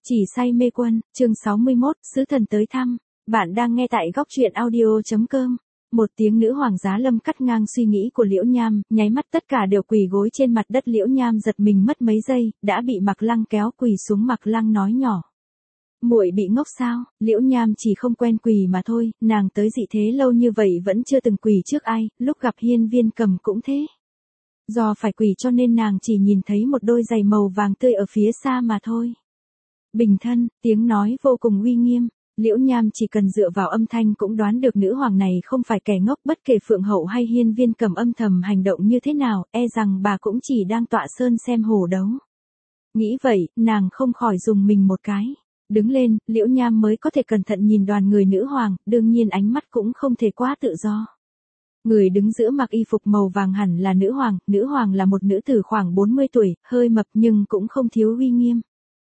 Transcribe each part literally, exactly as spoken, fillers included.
Chỉ say mê quân, chương sáu mươi mốt, sứ thần tới thăm. Bạn đang nghe tại góc truyện audio.com. Một tiếng nữ hoàng giá lâm cắt ngang suy nghĩ của Liễu Nham, nháy mắt tất cả đều quỳ gối trên mặt đất. Liễu Nham giật mình mất mấy giây, đã bị Mạc Lăng kéo quỳ xuống. Mạc Lăng nói nhỏ: muội bị ngốc sao? Liễu Nham chỉ không quen quỳ mà thôi, nàng tới dị thế lâu như vậy vẫn chưa từng quỳ trước ai, lúc gặp Hiên Viên Cầm cũng thế. Do phải quỳ cho nên nàng chỉ nhìn thấy một đôi giày màu vàng tươi ở phía xa mà thôi. Bình thân, tiếng nói vô cùng uy nghiêm. Liễu Nham chỉ cần dựa vào âm thanh cũng đoán được nữ hoàng này không phải kẻ ngốc. Bất kể Phượng Hậu hay Hiên Viên Cầm âm thầm hành động như thế nào, e rằng bà cũng chỉ đang tọa sơn xem hổ đấu. Nghĩ vậy, nàng không khỏi dùng mình một cái. Đứng lên, Liễu Nham mới có thể cẩn thận nhìn đoàn người nữ hoàng, đương nhiên ánh mắt cũng không thể quá tự do. Người đứng giữa mặc y phục màu vàng hẳn là nữ hoàng. Nữ hoàng là một nữ tử khoảng bốn mươi tuổi, hơi mập nhưng cũng không thiếu uy nghiêm.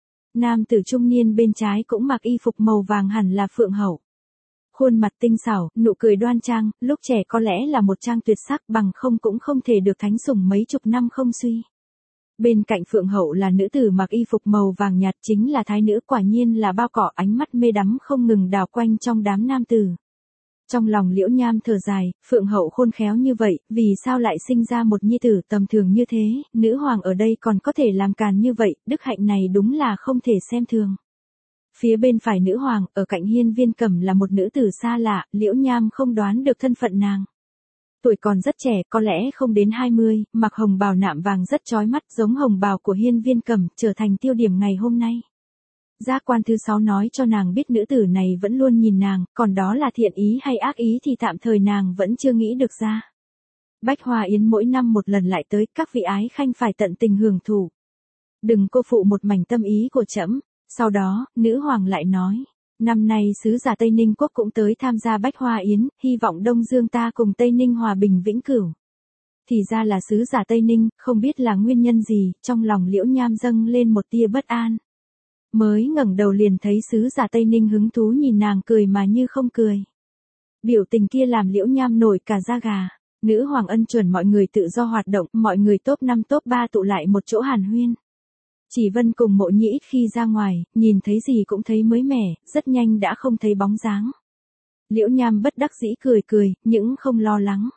Nam tử trung niên bên trái cũng mặc y phục màu vàng hẳn là Phượng Hậu. Khuôn mặt tinh xảo, nụ cười đoan trang, lúc trẻ có lẽ là một trang tuyệt sắc, bằng không cũng không thể được thánh sủng mấy chục năm không suy. Bên cạnh Phượng Hậu là nữ tử mặc y phục màu vàng nhạt, chính là thái nữ. Quả nhiên là bao cỏ, ánh mắt mê đắm không ngừng đảo quanh trong đám nam tử. Trong lòng Liễu Nham thở dài, Phượng Hậu khôn khéo như vậy, vì sao lại sinh ra một nhi tử tầm thường như thế? Nữ hoàng ở đây còn có thể làm càn như vậy, đức hạnh này đúng là không thể xem thường. Phía bên phải nữ hoàng, ở cạnh Hiên Viên Cầm là một nữ tử xa lạ. Liễu Nham không đoán được thân phận nàng. Tuổi còn rất trẻ, có lẽ không đến hai mươi, mặc hồng bào nạm vàng rất chói mắt, giống hồng bào của Hiên Viên Cầm, trở thành tiêu điểm ngày hôm nay. Giác quan thứ sáu nói cho nàng biết nữ tử này vẫn luôn nhìn nàng, còn đó là thiện ý hay ác ý thì tạm thời nàng vẫn chưa nghĩ được ra. Bách Hoa Yến mỗi năm một lần lại tới, các vị ái khanh phải tận tình hưởng thụ. Đừng cô phụ một mảnh tâm ý của trẫm. Sau đó, nữ hoàng lại nói, năm nay sứ giả Tây Ninh quốc cũng tới tham gia Bách Hoa Yến, hy vọng Đông Dương ta cùng Tây Ninh hòa bình vĩnh cửu. Thì ra là sứ giả Tây Ninh, không biết là nguyên nhân gì, trong lòng Liễu Nham dâng lên một tia bất an. Mới ngẩng đầu liền thấy sứ giả Tây Ninh hứng thú nhìn nàng cười mà như không cười. Biểu tình kia làm Liễu Nham nổi cả da gà. Nữ hoàng ân chuẩn mọi người tự do hoạt động, mọi người top năm top ba tụ lại một chỗ hàn huyên. Chỉ Vân cùng Mộ Nhĩ ít khi ra ngoài, nhìn thấy gì cũng thấy mới mẻ, rất nhanh đã không thấy bóng dáng. Liễu Nham bất đắc dĩ cười cười, nhưng không lo lắng.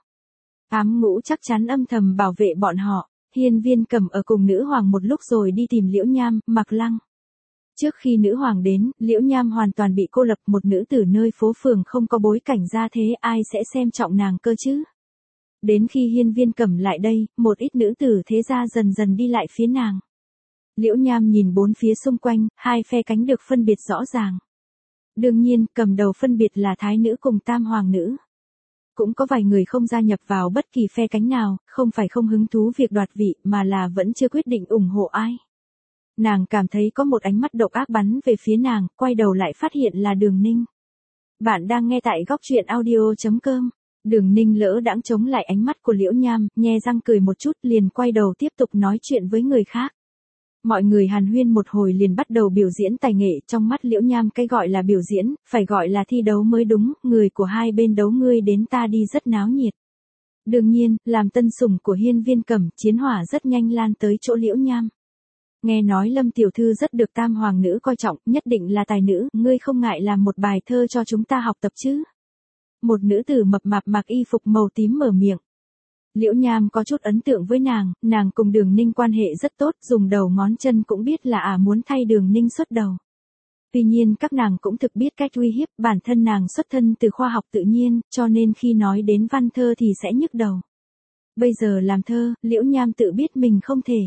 Ám Ngũ chắc chắn âm thầm bảo vệ bọn họ. Hiên Viên Cầm ở cùng nữ hoàng một lúc rồi đi tìm Liễu Nham, Mạc Lăng. Trước khi nữ hoàng đến, Liễu Nham hoàn toàn bị cô lập, một nữ tử nơi phố phường không có bối cảnh ra thế, ai sẽ xem trọng nàng cơ chứ? Đến khi Hiên Viên Cầm lại đây, một ít nữ tử thế gia dần dần đi lại phía nàng. Liễu Nham nhìn bốn phía xung quanh, hai phe cánh được phân biệt rõ ràng. Đương nhiên, cầm đầu phân biệt là thái nữ cùng tam hoàng nữ. Cũng có vài người không gia nhập vào bất kỳ phe cánh nào, không phải không hứng thú việc đoạt vị, mà là vẫn chưa quyết định ủng hộ ai. Nàng cảm thấy có một ánh mắt độc ác bắn về phía nàng, quay đầu lại phát hiện là Đường Ninh. Bạn đang nghe tại góc truyện audio.com. Đường Ninh lỡ đãng chống lại ánh mắt của Liễu Nham, nhe răng cười một chút liền quay đầu tiếp tục nói chuyện với người khác. Mọi người hàn huyên một hồi liền bắt đầu biểu diễn tài nghệ. Trong mắt Liễu Nham cái gọi là biểu diễn, phải gọi là thi đấu mới đúng, người của hai bên đấu ngươi đến ta đi rất náo nhiệt. Đương nhiên, làm tân sủng của Hiên Viên Cầm, chiến hỏa rất nhanh lan tới chỗ Liễu Nham. Nghe nói Lâm tiểu thư rất được tam hoàng nữ coi trọng, nhất định là tài nữ, ngươi không ngại làm một bài thơ cho chúng ta học tập chứ? Một nữ tử mập mạp mặc y phục màu tím mở miệng. Liễu Nham có chút ấn tượng với nàng, nàng cùng Đường Ninh quan hệ rất tốt, dùng đầu ngón chân cũng biết là à muốn thay Đường Ninh xuất đầu. Tuy nhiên các nàng cũng thực biết cách uy hiếp, bản thân nàng xuất thân từ khoa học tự nhiên, cho nên khi nói đến văn thơ thì sẽ nhức đầu. Bây giờ làm thơ, Liễu Nham tự biết mình không thể.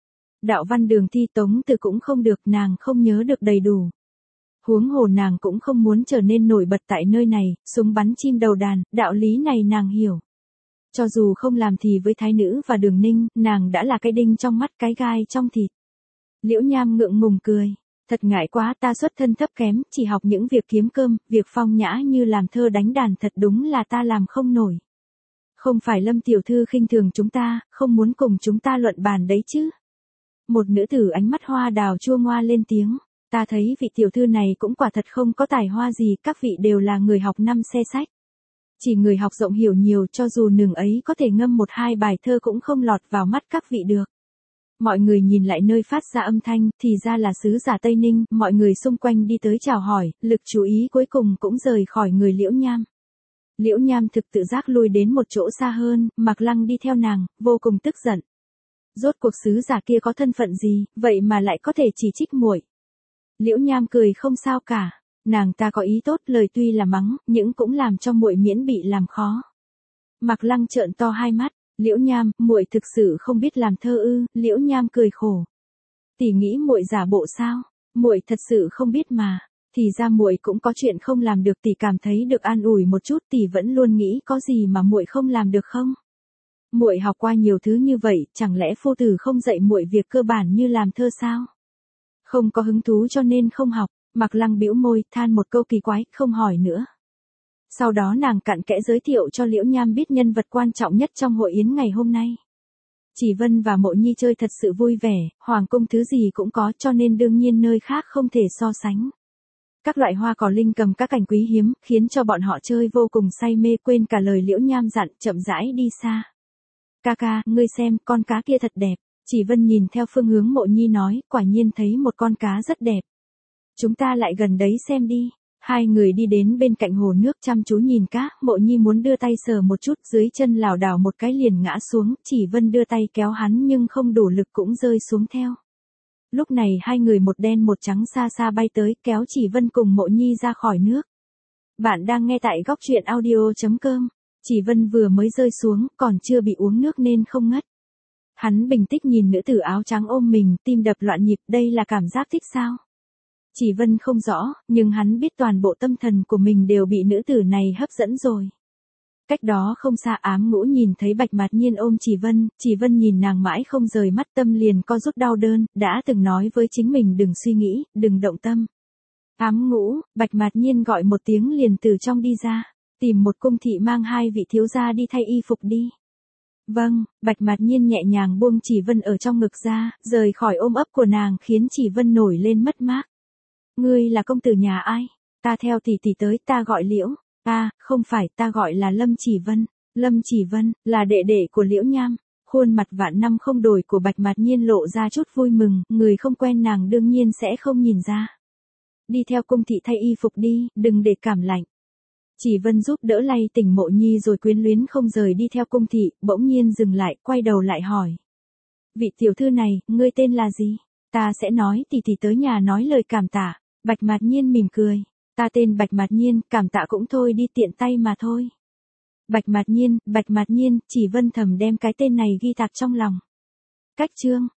Đạo văn đường thi tống từ cũng không được, nàng không nhớ được đầy đủ. Huống hồ nàng cũng không muốn trở nên nổi bật tại nơi này, súng bắn chim đầu đàn, đạo lý này nàng hiểu. Cho dù không làm thì với thái nữ và Đường Ninh, nàng đã là cái đinh trong mắt, cái gai trong thịt. Liễu Nham ngượng ngùng cười. Thật ngại quá, ta xuất thân thấp kém, chỉ học những việc kiếm cơm, việc phong nhã như làm thơ đánh đàn thật đúng là ta làm không nổi. Không phải Lâm tiểu thư khinh thường chúng ta, không muốn cùng chúng ta luận bàn đấy chứ? Một nữ tử ánh mắt hoa đào chua ngoa lên tiếng. Ta thấy vị tiểu thư này cũng quả thật không có tài hoa gì, các vị đều là người học năm xe sách. Chỉ người học rộng hiểu nhiều, cho dù nường ấy có thể ngâm một hai bài thơ cũng không lọt vào mắt các vị được. Mọi người nhìn lại nơi phát ra âm thanh, thì ra là sứ giả Tây Ninh, mọi người xung quanh đi tới chào hỏi, lực chú ý cuối cùng cũng rời khỏi người Liễu Nham. Liễu Nham thực tự giác lui đến một chỗ xa hơn, Mạc Lăng đi theo nàng, vô cùng tức giận. Rốt cuộc sứ giả kia có thân phận gì, vậy mà lại có thể chỉ trích muội. Liễu Nham cười không sao cả, nàng ta có ý tốt, lời tuy là mắng, nhưng cũng làm cho muội miễn bị làm khó. Mạc Lăng trợn to hai mắt, Liễu Nham, muội thực sự không biết làm thơ ư? Liễu Nham cười khổ. Tỷ nghĩ muội giả bộ sao? Muội thật sự không biết mà. Thì ra muội cũng có chuyện không làm được, tỷ cảm thấy được an ủi một chút, tỷ vẫn luôn nghĩ có gì mà muội không làm được không? Muội học qua nhiều thứ như vậy, chẳng lẽ phu tử không dạy muội việc cơ bản như làm thơ sao? Không có hứng thú cho nên không học. Mạc Lăng bĩu môi, than một câu kỳ quái, không hỏi nữa. Sau đó nàng cặn kẽ giới thiệu cho Liễu Nham biết nhân vật quan trọng nhất trong hội yến ngày hôm nay. Chỉ Vân và Mộ Nhi chơi thật sự vui vẻ, hoàng cung thứ gì cũng có, cho nên đương nhiên nơi khác không thể so sánh. Các loại hoa cỏ linh cầm, các cảnh quý hiếm, khiến cho bọn họ chơi vô cùng say mê, quên cả lời Liễu Nham dặn, chậm rãi đi xa. Ca ca, ngươi xem, con cá kia thật đẹp. Chỉ Vân nhìn theo phương hướng Mộ Nhi nói, quả nhiên thấy một con cá rất đẹp. Chúng ta lại gần đấy xem đi. Hai người đi đến bên cạnh hồ nước chăm chú nhìn cá, Mộ Nhi muốn đưa tay sờ một chút, dưới chân lảo đảo một cái liền ngã xuống, Chỉ Vân đưa tay kéo hắn nhưng không đủ lực cũng rơi xuống theo. Lúc này hai người một đen một trắng xa xa bay tới, kéo Chỉ Vân cùng Mộ Nhi ra khỏi nước. Bạn đang nghe tại góc truyện audio chấm com. Chỉ Vân vừa mới rơi xuống, còn chưa bị uống nước nên không ngất. Hắn bình tĩnh nhìn nữ tử áo trắng ôm mình, tim đập loạn nhịp, đây là cảm giác thích sao? Chỉ Vân không rõ, nhưng hắn biết toàn bộ tâm thần của mình đều bị nữ tử này hấp dẫn rồi. Cách đó không xa Ám Ngũ nhìn thấy Bạch Mạt Nhiên ôm Chỉ Vân, Chỉ Vân nhìn nàng mãi không rời mắt, tâm liền co rút đau đớn, đã từng nói với chính mình đừng suy nghĩ, đừng động tâm. Ám Ngũ, Bạch Mạt Nhiên gọi một tiếng liền từ trong đi ra, tìm một cung thị mang hai vị thiếu gia đi thay y phục đi. Vâng, Bạch Mạt Nhiên nhẹ nhàng buông Chỉ Vân ở trong ngực ra, rời khỏi ôm ấp của nàng khiến Chỉ Vân nổi lên mất mát. Ngươi là công tử nhà ai? Ta theo tỷ tỷ tới, ta gọi Liễu. Ta, không phải, ta gọi là Lâm Chỉ Vân. Lâm Chỉ Vân, là đệ đệ của Liễu Nham. Khuôn mặt vạn năm không đổi của Bạch Mạt Nhiên lộ ra chút vui mừng, người không quen nàng đương nhiên sẽ không nhìn ra. Đi theo cung thị thay y phục đi, đừng để cảm lạnh. Chỉ Vân giúp đỡ lay tỉnh Mộ Nhi rồi quyến luyến không rời đi theo cung thị, bỗng nhiên dừng lại, quay đầu lại hỏi. Vị tiểu thư này, ngươi tên là gì? Ta sẽ nói tỷ tỷ tới nhà nói lời cảm tạ. Bạch Mạt Nhiên mỉm cười. Ta tên Bạch Mạt Nhiên, cảm tạ cũng thôi đi, tiện tay mà thôi. Bạch Mạt Nhiên, Bạch Mạt Nhiên, Chỉ Vân thầm đem cái tên này ghi tạc trong lòng. Cách chương.